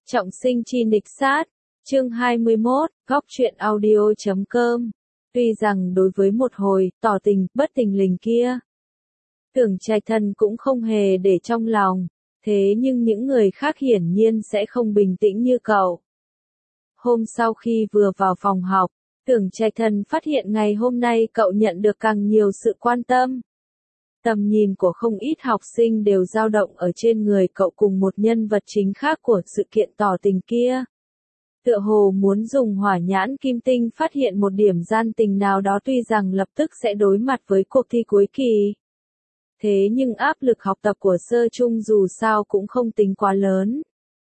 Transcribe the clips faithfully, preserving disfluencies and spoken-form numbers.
Trọng sinh chi nịch sát, chương hai mươi mốt, góc truyện audio chấm com. Tuy rằng đối với một hồi, tỏ tình, bất tình lình kia, Tưởng Trạch Thần cũng không hề để trong lòng, thế nhưng những người khác hiển nhiên sẽ không bình tĩnh như cậu. Hôm sau khi vừa vào phòng học, Tưởng Trạch Thần phát hiện ngày hôm nay cậu nhận được càng nhiều sự quan tâm. Tầm nhìn của không ít học sinh đều dao động ở trên người cậu cùng một nhân vật chính khác của sự kiện tỏ tình kia. Tựa hồ muốn dùng hỏa nhãn kim tinh phát hiện một điểm gian tình nào đó, tuy rằng lập tức sẽ đối mặt với cuộc thi cuối kỳ. Thế nhưng áp lực học tập của sơ trung dù sao cũng không tính quá lớn.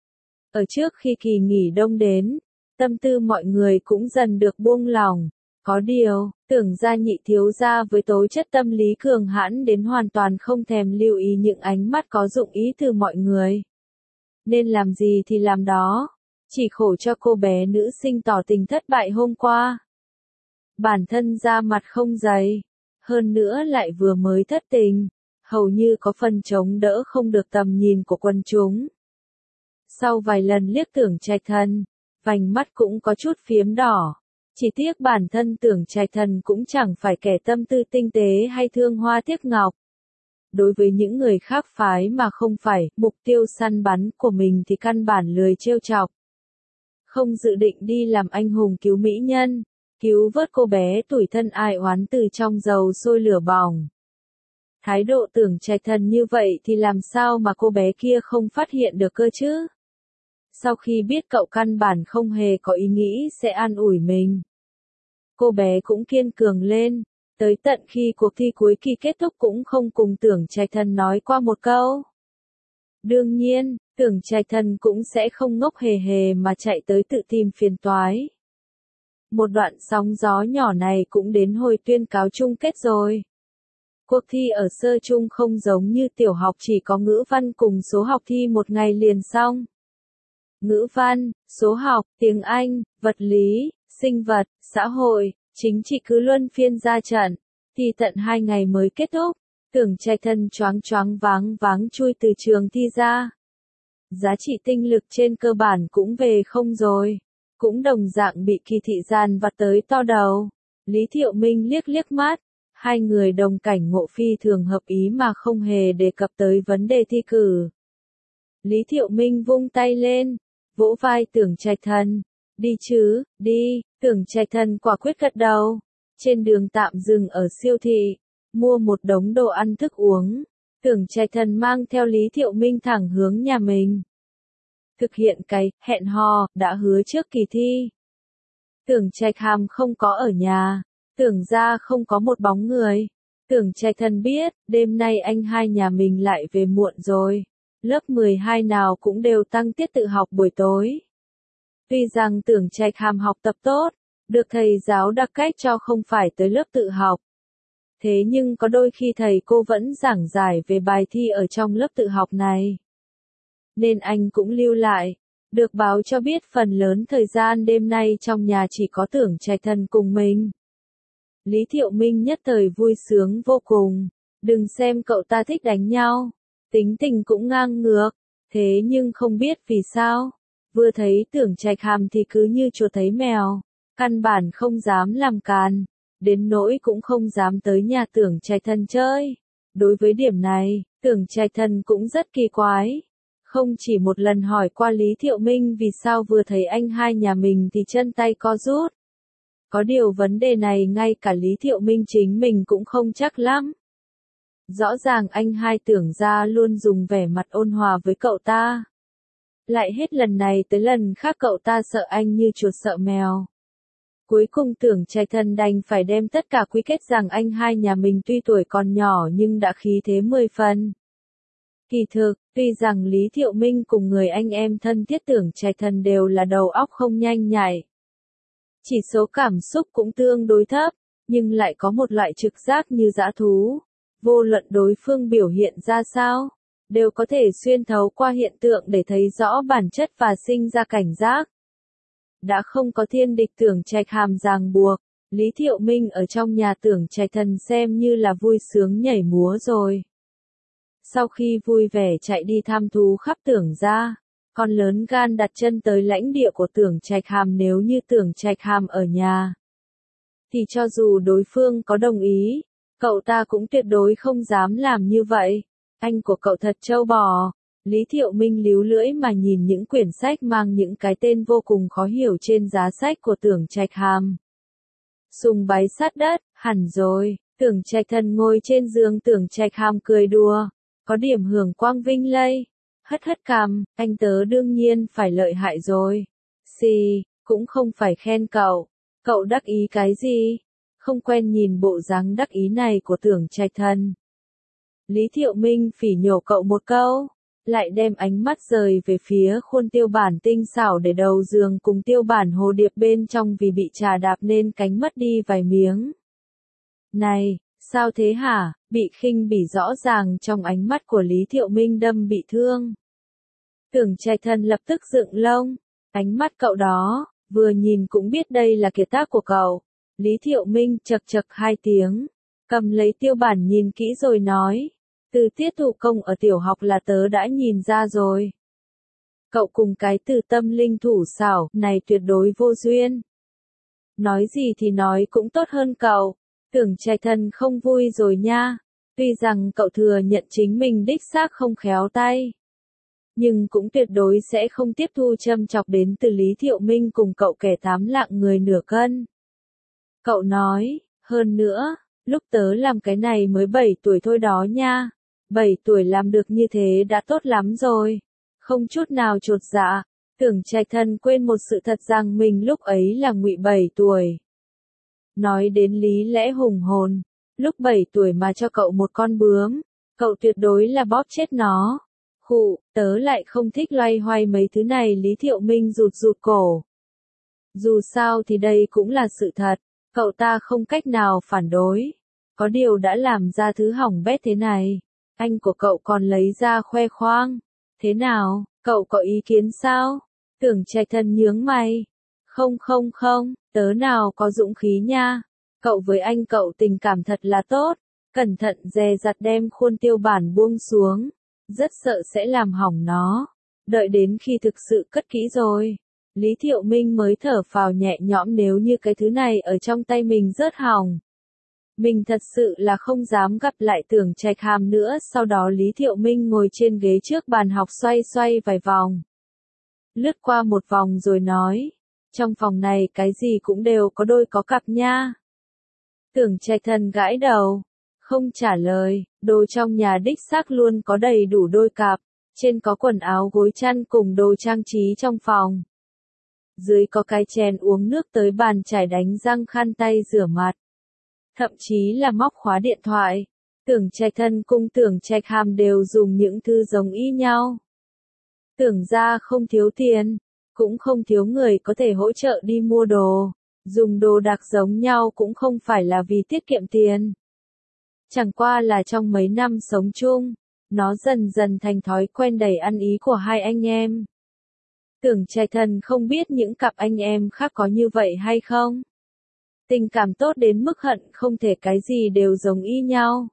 Ở trước khi kỳ nghỉ đông đến, tâm tư mọi người cũng dần được buông lỏng. Có điều, Tưởng gia nhị thiếu gia với tố chất tâm lý cường hãn đến hoàn toàn không thèm lưu ý những ánh mắt có dụng ý từ mọi người. Nên làm gì thì làm đó, chỉ khổ cho cô bé nữ sinh tỏ tình thất bại hôm qua. Bản thân da mặt không dày, hơn nữa lại vừa mới thất tình, hầu như có phần chống đỡ không được tầm nhìn của quần chúng. Sau vài lần liếc Tưởng Trạch Thần, vành mắt cũng có chút phiếm đỏ. Chỉ tiếc bản thân Tưởng Trạch Thần cũng chẳng phải kẻ tâm tư tinh tế hay thương hoa tiếc ngọc. Đối với những người khác phái mà không phải mục tiêu săn bắn của mình thì căn bản lười trêu chọc. Không dự định đi làm anh hùng cứu mỹ nhân, cứu vớt cô bé tủi thân ai oán từ trong dầu sôi lửa bỏng. Thái độ Tưởng Trạch Thần như vậy thì làm sao mà cô bé kia không phát hiện được cơ chứ? Sau khi biết cậu căn bản không hề có ý nghĩ sẽ an ủi mình, cô bé cũng kiên cường lên, tới tận khi cuộc thi cuối kỳ kết thúc cũng không cùng Tưởng Trạch Thần nói qua một câu. Đương nhiên, Tưởng Trạch Thần cũng sẽ không ngốc hề hề mà chạy tới tự tìm phiền toái. Một đoạn sóng gió nhỏ này cũng đến hồi tuyên cáo chung kết rồi. Cuộc thi ở sơ trung không giống như tiểu học chỉ có ngữ văn cùng số học thi một ngày liền xong. Ngữ văn, số học, tiếng Anh, vật lý, sinh vật, xã hội, chính trị cứ luân phiên ra trận, thì tận hai ngày mới kết thúc. Tưởng Trạch Thần choáng choáng váng váng chui từ trường thi ra. Giá trị tinh lực trên cơ bản cũng về không rồi, cũng đồng dạng bị kỳ thị dàn vặt tới to đầu. Lý Thiệu Minh liếc liếc mắt, hai người đồng cảnh ngộ phi thường hợp ý mà không hề đề cập tới vấn đề thi cử. Lý Thiệu Minh vung tay lên, vỗ vai Tưởng Trạch Thần, đi chứ, đi. Tưởng Trạch Thần quả quyết gật đầu. Trên đường tạm dừng ở siêu thị, mua một đống đồ ăn thức uống, Tưởng Trạch Thần mang theo Lý Thiệu Minh thẳng hướng nhà mình. Thực hiện cái hẹn hò đã hứa trước kỳ thi. Tưởng Trạch Hàm không có ở nhà, Tưởng gia không có một bóng người. Tưởng Trạch Thần biết, đêm nay anh hai nhà mình lại về muộn rồi. Lớp mười hai nào cũng đều tăng tiết tự học buổi tối. Tuy rằng Tưởng Trạch Hàm học tập tốt, được thầy giáo đặc cách cho không phải tới lớp tự học. Thế nhưng có đôi khi thầy cô vẫn giảng giải về bài thi ở trong lớp tự học này. Nên anh cũng lưu lại, được báo cho biết phần lớn thời gian đêm nay trong nhà chỉ có Tưởng Trạch Thần cùng mình. Lý Thiệu Minh nhất thời vui sướng vô cùng, đừng xem cậu ta thích đánh nhau, tính tình cũng ngang ngược, thế nhưng không biết vì sao, vừa thấy Tưởng Trạch Hàm thì cứ như chuột thấy mèo, căn bản không dám làm càn, đến nỗi cũng không dám tới nhà Tưởng Trạch Thần chơi. Đối với điểm này, Tưởng Trạch Thần cũng rất kỳ quái, không chỉ một lần hỏi qua Lý Thiệu Minh vì sao vừa thấy anh hai nhà mình thì chân tay co rút. Có điều vấn đề này ngay cả Lý Thiệu Minh chính mình cũng không chắc lắm. Rõ ràng anh hai Tưởng gia luôn dùng vẻ mặt ôn hòa với cậu ta. Lại hết lần này tới lần khác cậu ta sợ anh như chuột sợ mèo. Cuối cùng Tưởng Trạch Thần đành phải đem tất cả quy kết rằng anh hai nhà mình tuy tuổi còn nhỏ nhưng đã khí thế mười phần. Kỳ thực, tuy rằng Lý Thiệu Minh cùng người anh em thân thiết Tưởng Trạch Thần đều là đầu óc không nhanh nhạy. Chỉ số cảm xúc cũng tương đối thấp, nhưng lại có một loại trực giác như dã thú. Vô luận đối phương biểu hiện ra sao, đều có thể xuyên thấu qua hiện tượng để thấy rõ bản chất và sinh ra cảnh giác. Đã không có thiên địch Tưởng Trạch Hàm ràng buộc, Lý Thiệu Minh ở trong nhà Tưởng Trạch Thần xem như là vui sướng nhảy múa rồi. Sau khi vui vẻ chạy đi thăm thú khắp Tưởng gia, còn lớn gan đặt chân tới lãnh địa của Tưởng Trạch Hàm. Nếu như Tưởng Trạch Hàm ở nhà, thì cho dù đối phương có đồng ý, cậu ta cũng tuyệt đối không dám làm như vậy. Anh của cậu thật trâu bò. Lý Thiệu Minh líu lưỡi mà nhìn những quyển sách mang những cái tên vô cùng khó hiểu trên giá sách của Tưởng Trạch Hàm. Sùng bái sát đất, hẳn rồi. Tưởng Trạch Thần ngồi trên giường, Tưởng Trạch Hàm cười đùa, có điểm hưởng quang vinh lây. Hất hất cằm, anh tớ đương nhiên phải lợi hại rồi. Xì, cũng không phải khen cậu. Cậu đắc ý cái gì? Không quen nhìn bộ dáng đắc ý này của Tưởng Trạch Thần. Lý Thiệu Minh phỉ nhổ cậu một câu, lại đem ánh mắt rời về phía khuôn tiêu bản tinh xảo để đầu giường cùng tiêu bản hồ điệp bên trong vì bị trà đạp nên cánh mất đi vài miếng. Này, sao thế hả? Bị khinh bỉ rõ ràng trong ánh mắt của Lý Thiệu Minh đâm bị thương. Tưởng Trạch Thần lập tức dựng lông, ánh mắt cậu đó, vừa nhìn cũng biết đây là kiệt tác của cậu. Lý Thiệu Minh chậc chậc hai tiếng, cầm lấy tiêu bản nhìn kỹ rồi nói, từ tiết thủ công ở tiểu học là tớ đã nhìn ra rồi. Cậu cùng cái từ tâm linh thủ xảo này tuyệt đối vô duyên. Nói gì thì nói cũng tốt hơn cậu. Tưởng Trạch Thần không vui rồi nha. Tuy rằng cậu thừa nhận chính mình đích xác không khéo tay, nhưng cũng tuyệt đối sẽ không tiếp thu châm chọc đến từ Lý Thiệu Minh cùng cậu kẻ tám lạng người nửa cân. Cậu nói, hơn nữa, lúc tớ làm cái này mới bảy tuổi thôi đó nha. bảy tuổi làm được như thế đã tốt lắm rồi. Không chút nào chột dạ. Tưởng Trạch Thần quên một sự thật rằng mình lúc ấy là ngụy bảy tuổi. Nói đến lý lẽ hùng hồn, lúc bảy tuổi mà cho cậu một con bướm, cậu tuyệt đối là bóp chết nó. Khụ, tớ lại không thích loay hoay mấy thứ này. Lý Thiệu Minh rụt rụt cổ. Dù sao thì đây cũng là sự thật, cậu ta không cách nào phản đối. Có điều đã làm ra thứ hỏng bét thế này, anh của cậu còn lấy ra khoe khoang. Thế nào, cậu có ý kiến sao? Tưởng Trạch Thần nhướng mày. Không không không, tớ nào có dũng khí nha. Cậu với anh cậu tình cảm thật là tốt. Cẩn thận dè dặt đem khuôn tiêu bản buông xuống. Rất sợ sẽ làm hỏng nó. Đợi đến khi thực sự cất kỹ rồi, Lý Thiệu Minh mới thở phào nhẹ nhõm. Nếu như cái thứ này ở trong tay mình rớt hỏng, mình thật sự là không dám gặp lại Tưởng Trạch Hàm nữa. Sau đó Lý Thiệu Minh ngồi trên ghế trước bàn học xoay xoay vài vòng. Lướt qua một vòng rồi nói, trong phòng này cái gì cũng đều có đôi có cặp nha. Tưởng Trạch Thần gãi đầu, không trả lời. Đồ trong nhà đích xác luôn có đầy đủ đôi cặp. Trên có quần áo gối chăn cùng đồ trang trí trong phòng. Dưới có cái chén uống nước tới bàn chải đánh răng khăn tay rửa mặt. Thậm chí là móc khóa điện thoại. Tưởng Trạch Thần cùng Tưởng Trạch Hàm đều dùng những thứ giống y nhau. Tưởng ra không thiếu tiền, cũng không thiếu người có thể hỗ trợ đi mua đồ. Dùng đồ đạc giống nhau cũng không phải là vì tiết kiệm tiền. Chẳng qua là trong mấy năm sống chung, nó dần dần thành thói quen đầy ăn ý của hai anh em. Tưởng Trạch Thần không biết những cặp anh em khác có như vậy hay không. Tình cảm tốt đến mức hận không thể cái gì đều giống y nhau.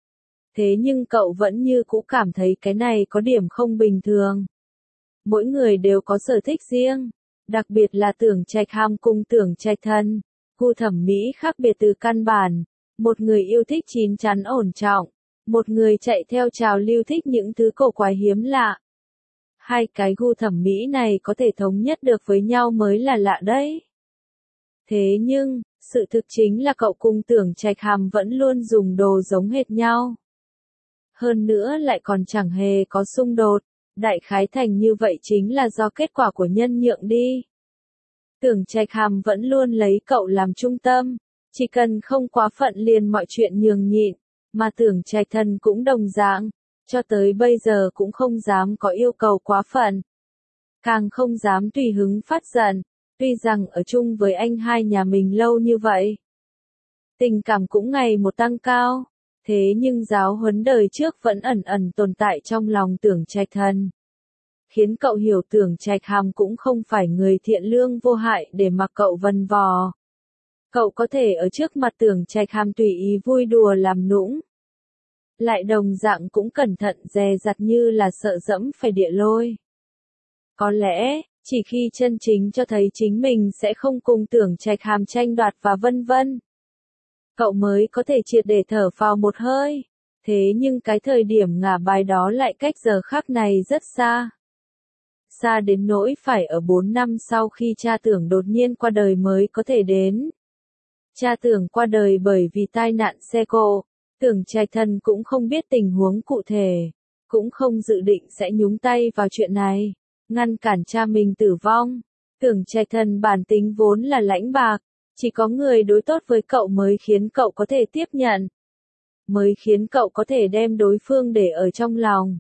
Thế nhưng cậu vẫn như cũ cảm thấy cái này có điểm không bình thường. Mỗi người đều có sở thích riêng, đặc biệt là Tưởng Trạch Hàm cùng Tưởng Trạch Thần, gu thẩm mỹ khác biệt từ căn bản. Một người yêu thích chín chắn ổn trọng, một người chạy theo trào lưu thích những thứ cổ quái hiếm lạ. Hai cái gu thẩm mỹ này có thể thống nhất được với nhau mới là lạ đấy. Thế nhưng, sự thực chính là cậu cùng Tưởng Trạch Hàm vẫn luôn dùng đồ giống hệt nhau. Hơn nữa lại còn chẳng hề có xung đột. Đại khái thành như vậy chính là do kết quả của nhân nhượng đi. Tưởng Trạch Hàm vẫn luôn lấy cậu làm trung tâm, chỉ cần không quá phận liền mọi chuyện nhường nhịn, mà Tưởng Trạch Thần cũng đồng dạng, cho tới bây giờ cũng không dám có yêu cầu quá phận, càng không dám tùy hứng phát giận. Tuy rằng ở chung với anh hai nhà mình lâu như vậy, tình cảm cũng ngày một tăng cao. Thế nhưng giáo huấn đời trước vẫn ẩn ẩn tồn tại trong lòng Tưởng Trạch Thần, khiến cậu hiểu Tưởng Trạch Hàm cũng không phải người thiện lương vô hại để mặc cậu vần vò. Cậu có thể ở trước mặt Tưởng Trạch Hàm tùy ý vui đùa làm nũng, lại đồng dạng cũng cẩn thận dè dặt như là sợ dẫm phải địa lôi. Có lẽ, chỉ khi chân chính cho thấy chính mình sẽ không cùng Tưởng Trạch Hàm tranh đoạt và vân vân, cậu mới có thể triệt để thở phào một hơi. Thế nhưng cái thời điểm ngả bài đó lại cách giờ khắc này rất xa. Xa đến nỗi phải ở bốn năm sau khi cha Tưởng đột nhiên qua đời mới có thể đến. Cha Tưởng qua đời bởi vì tai nạn xe cộ, Tưởng Trạch Thần cũng không biết tình huống cụ thể, cũng không dự định sẽ nhúng tay vào chuyện này, ngăn cản cha mình tử vong. Tưởng Trạch Thần bản tính vốn là lãnh bạc, chỉ có người đối tốt với cậu mới khiến cậu có thể tiếp nhận, mới khiến cậu có thể đem đối phương để ở trong lòng.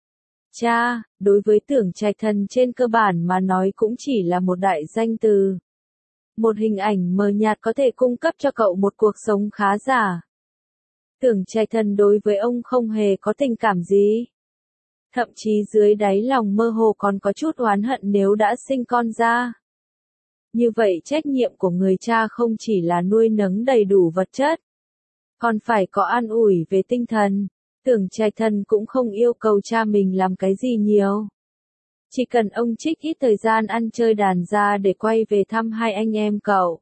Cha, đối với Tưởng Trạch Thần trên cơ bản mà nói cũng chỉ là một đại danh từ. Một hình ảnh mờ nhạt có thể cung cấp cho cậu một cuộc sống khá giả. Tưởng Trạch Thần đối với ông không hề có tình cảm gì. Thậm chí dưới đáy lòng mơ hồ còn có chút oán hận nếu đã sinh con ra. Như vậy trách nhiệm của người cha không chỉ là nuôi nấng đầy đủ vật chất, còn phải có an ủi về tinh thần. Tưởng Trạch Thần cũng không yêu cầu cha mình làm cái gì nhiều. Chỉ cần ông trích ít thời gian ăn chơi đàn ra để quay về thăm hai anh em cậu.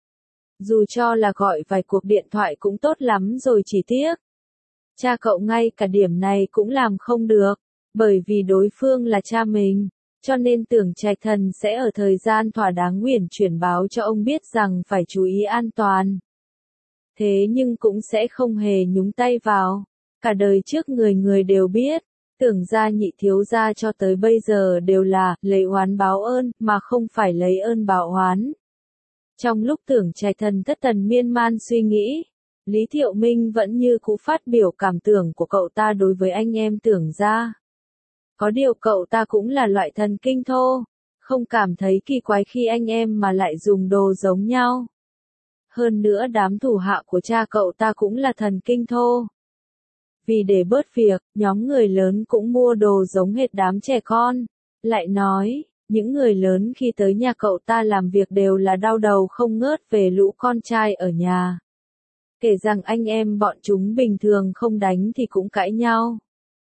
Dù cho là gọi vài cuộc điện thoại cũng tốt lắm rồi, chỉ tiếc. Cha cậu ngay cả điểm này cũng làm không được, bởi vì đối phương là cha mình, cho nên Tưởng Trạch Thần sẽ ở thời gian thỏa đáng uyển chuyển báo cho ông biết rằng phải chú ý an toàn. Thế nhưng cũng sẽ không hề nhúng tay vào. Cả đời trước người người đều biết, Tưởng gia nhị thiếu gia cho tới bây giờ đều là lấy oán báo ơn mà không phải lấy ơn báo oán. Trong lúc Tưởng Trạch Thần thất thần miên man suy nghĩ, Lý Thiệu Minh vẫn như cũ phát biểu cảm tưởng của cậu ta đối với anh em Tưởng gia. Có điều cậu ta cũng là loại thần kinh thô, không cảm thấy kỳ quái khi anh em mà lại dùng đồ giống nhau. Hơn nữa đám thủ hạ của cha cậu ta cũng là thần kinh thô. Vì để bớt việc, nhóm người lớn cũng mua đồ giống hệt đám trẻ con. Lại nói, những người lớn khi tới nhà cậu ta làm việc đều là đau đầu không ngớt về lũ con trai ở nhà. Kể rằng anh em bọn chúng bình thường không đánh thì cũng cãi nhau.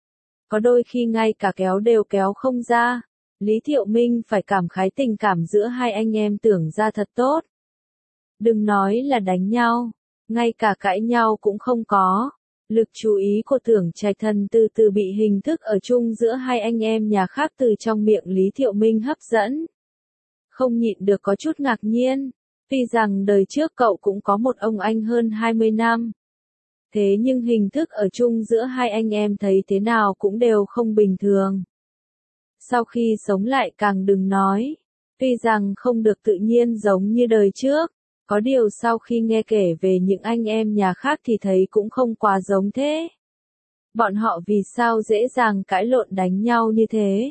Có đôi khi ngay cả kéo đều kéo không ra. Lý Thiệu Minh phải cảm khái tình cảm giữa hai anh em Tưởng ra thật tốt. Đừng nói là đánh nhau, ngay cả cãi nhau cũng không có. Lực chú ý của Tưởng Trạch Thần từ từ bị hình thức ở chung giữa hai anh em nhà khác từ trong miệng Lý Thiệu Minh hấp dẫn. Không nhịn được có chút ngạc nhiên, tuy rằng đời trước cậu cũng có một ông anh hơn hai mươi năm. Thế nhưng hình thức ở chung giữa hai anh em thấy thế nào cũng đều không bình thường. Sau khi sống lại càng đừng nói, tuy rằng không được tự nhiên giống như đời trước. Có điều sau khi nghe kể về những anh em nhà khác thì thấy cũng không quá giống thế. Bọn họ vì sao dễ dàng cãi lộn đánh nhau như thế?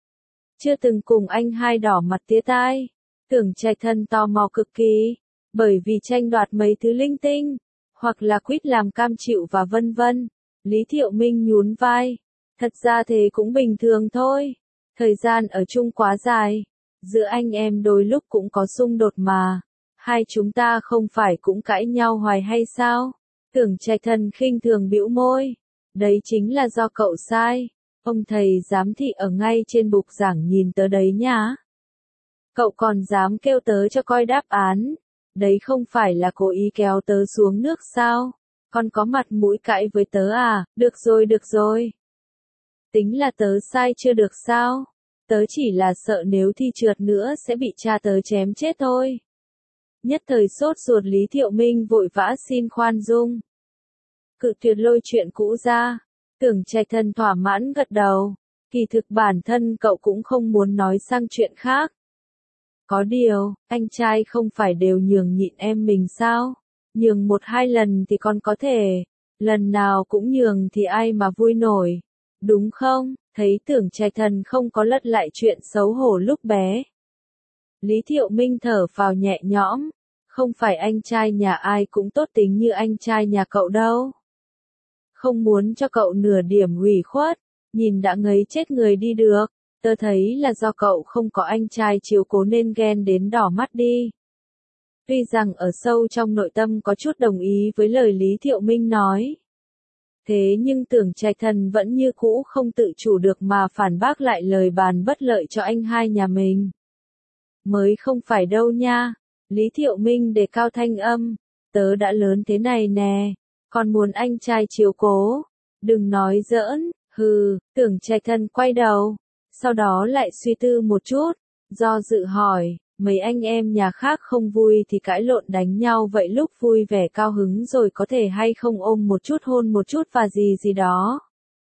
Chưa từng cùng anh hai đỏ mặt tía tai. Tưởng Trạch Thần tò mò cực kỳ, bởi vì tranh đoạt mấy thứ linh tinh, hoặc là quýt làm cam chịu và vân vân. Lý Thiệu Minh nhún vai. Thật ra thế cũng bình thường thôi. Thời gian ở chung quá dài, giữa anh em đôi lúc cũng có xung đột mà. Hai chúng ta không phải cũng cãi nhau hoài hay sao? Tưởng Trạch Thần khinh thường bĩu môi. Đấy chính là do cậu sai. Ông thầy giám thị ở ngay trên bục giảng nhìn tớ đấy nhá. Cậu còn dám kêu tớ cho coi đáp án. Đấy không phải là cố ý kéo tớ xuống nước sao? Con có mặt mũi cãi với tớ à? Được rồi được rồi. Tính là tớ sai chưa được sao? Tớ chỉ là sợ nếu thi trượt nữa sẽ bị cha tớ chém chết thôi. Nhất thời sốt ruột Lý Thiệu Minh vội vã xin khoan dung. Cự tuyệt lôi chuyện cũ ra. Tưởng Trạch Thần thỏa mãn gật đầu. Kỳ thực bản thân cậu cũng không muốn nói sang chuyện khác. Có điều, anh trai không phải đều nhường nhịn em mình sao? Nhường một hai lần thì còn có thể. Lần nào cũng nhường thì ai mà vui nổi. Đúng không? Thấy Tưởng Trạch Thần không có lật lại chuyện xấu hổ lúc bé. Lý Thiệu Minh thở phào nhẹ nhõm. Không phải anh trai nhà ai cũng tốt tính như anh trai nhà cậu đâu. Không muốn cho cậu nửa điểm ủy khuất, nhìn đã ngấy chết người đi được. Tớ thấy là do cậu không có anh trai chiếu cố nên ghen đến đỏ mắt đi. Tuy rằng ở sâu trong nội tâm có chút đồng ý với lời Lý Thiệu Minh nói. Thế nhưng Tưởng Trạch Thần vẫn như cũ không tự chủ được mà phản bác lại lời bàn bất lợi cho anh hai nhà mình. Mới không phải đâu nha, Lý Thiệu Minh đề cao thanh âm, tớ đã lớn thế này nè, còn muốn anh trai chiếu cố, đừng nói giỡn, hừ, Tưởng Trạch Thần quay đầu, sau đó lại suy tư một chút, do dự hỏi, mấy anh em nhà khác không vui thì cãi lộn đánh nhau vậy lúc vui vẻ cao hứng rồi có thể hay không ôm một chút hôn một chút và gì gì đó.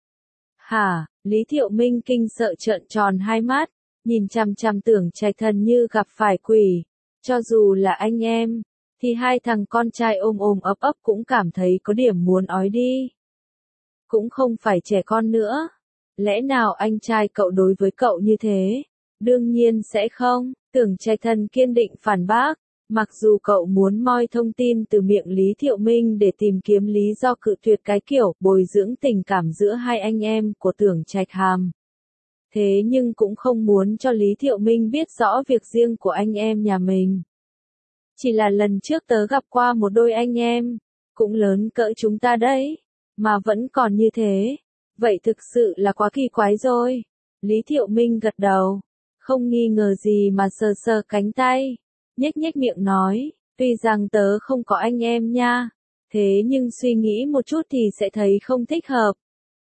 Hả, Lý Thiệu Minh kinh sợ trợn tròn hai mắt, nhìn chằm chằm Tưởng Trạch Thần như gặp phải quỷ, cho dù là anh em, thì hai thằng con trai ôm ôm ấp ấp cũng cảm thấy có điểm muốn ói đi. Cũng không phải trẻ con nữa, lẽ nào anh trai cậu đối với cậu như thế? Đương nhiên sẽ không, Tưởng Trạch Thần kiên định phản bác, mặc dù cậu muốn moi thông tin từ miệng Lý Thiệu Minh để tìm kiếm lý do cự tuyệt cái kiểu bồi dưỡng tình cảm giữa hai anh em của Tưởng Trạch Hàm. Thế nhưng cũng không muốn cho Lý Thiệu Minh biết rõ việc riêng của anh em nhà mình. Chỉ là lần trước tớ gặp qua một đôi anh em, cũng lớn cỡ chúng ta đấy, mà vẫn còn như thế. Vậy thực sự là quá kỳ quái rồi. Lý Thiệu Minh gật đầu, không nghi ngờ gì mà sờ sờ cánh tay, nhếch nhếch miệng nói, tuy rằng tớ không có anh em nha, thế nhưng suy nghĩ một chút thì sẽ thấy không thích hợp.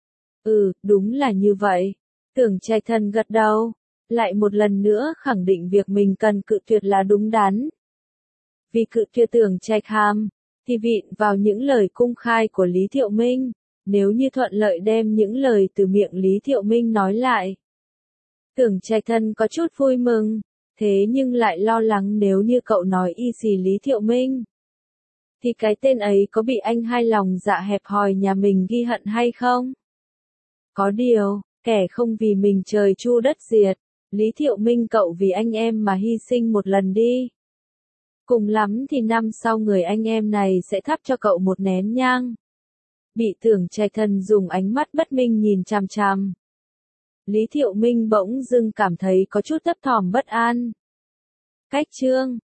Ừ, đúng là như vậy. Tưởng Trạch Thần gật đầu, lại một lần nữa khẳng định việc mình cần cự tuyệt là đúng đắn. Vì cự tuyệt Tưởng Trạch Hàm, thì vịn vào những lời cung khai của Lý Thiệu Minh, nếu như thuận lợi đem những lời từ miệng Lý Thiệu Minh nói lại. Tưởng Trạch Thần có chút vui mừng, thế nhưng lại lo lắng nếu như cậu nói y xì Lý Thiệu Minh, thì cái tên ấy có bị anh hai lòng dạ hẹp hòi nhà mình ghi hận hay không? Có điều, kẻ không vì mình trời chu đất diệt, Lý Thiệu Minh cậu vì anh em mà hy sinh một lần đi. Cùng lắm thì năm sau người anh em này sẽ thắp cho cậu một nén nhang. Bị Tưởng Trạch Thần dùng ánh mắt bất minh nhìn chằm chằm. Lý Thiệu Minh bỗng dưng cảm thấy có chút thấp thỏm bất an. Cách chương